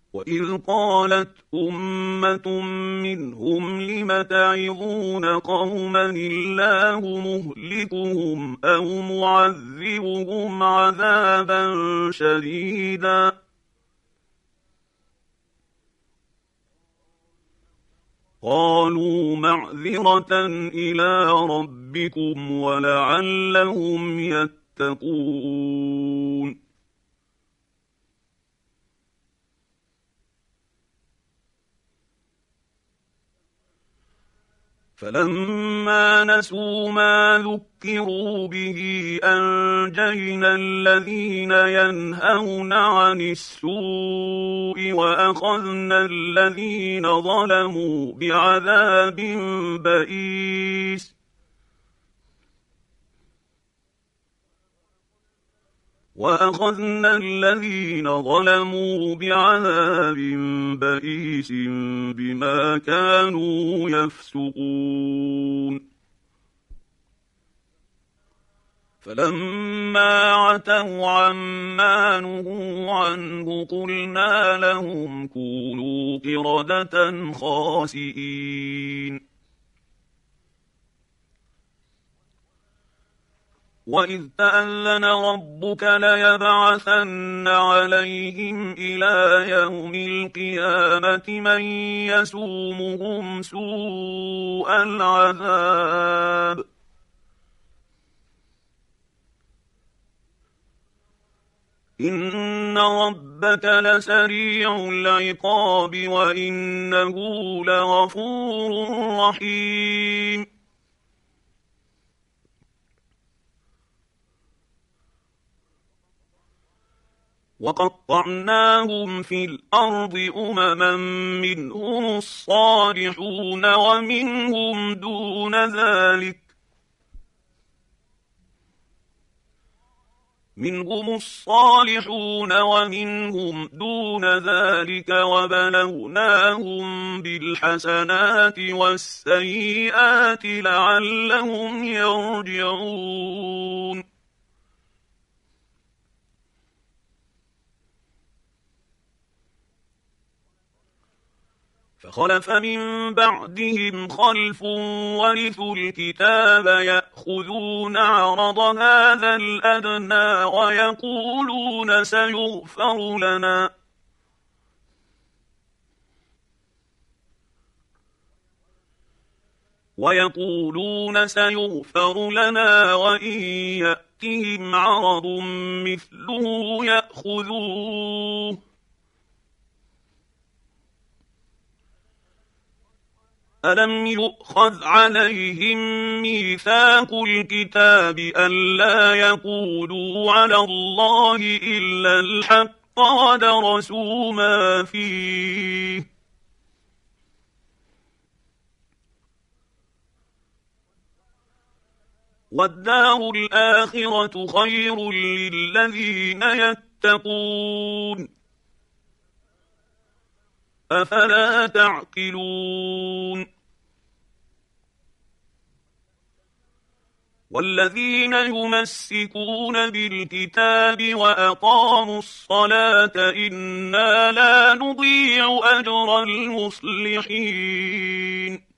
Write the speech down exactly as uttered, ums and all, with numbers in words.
وإذ قالت أمة منهم لم تعظون قوما الله مهلكهم أو معذبهم عذابا شديدا قالوا معذرة إلى ربكم ولعلهم يتقون فلما نسوا ما ذكروا به أنجينا الذين ينهون عن السوء وأخذنا الذين ظلموا بعذاب بئيس وأخذنا الذين ظلموا بعذاب بئيس بما كانوا يفسقون فلما عتوا عما نهوا عنه قلنا لهم كونوا قردة خاسئين وإذ تأذن ربك ليبعثن عليهم إلى يوم القيامة من يسومهم سوء العذاب إن ربك لسريع العقاب وإنه لغفور رحيم وقطعناهم في الأرض أمما منهم الصالحون ومنهم دون ذلك منهم الصالحون ومنهم دون ذلك وبلوناهم بالحسنات والسيئات لعلهم يرجعون فخلف من بعدهم خلف ورثوا الكتاب يأخذون عرض هذا الأدنى ويقولون سيغفر لنا ويقولون سيغفر لنا وإن يأتهم عرض مثله يأخذوه ألم يؤخذ عليهم ميثاق الكتاب ألا يقولوا على الله إلا الحق ودرسوا ما فيه والدار الآخرة خير للذين يتقون أفلا تعقلون والذين يمسكون بالكتاب وأقاموا الصلاة إنا لا نضيع أجر المصلحين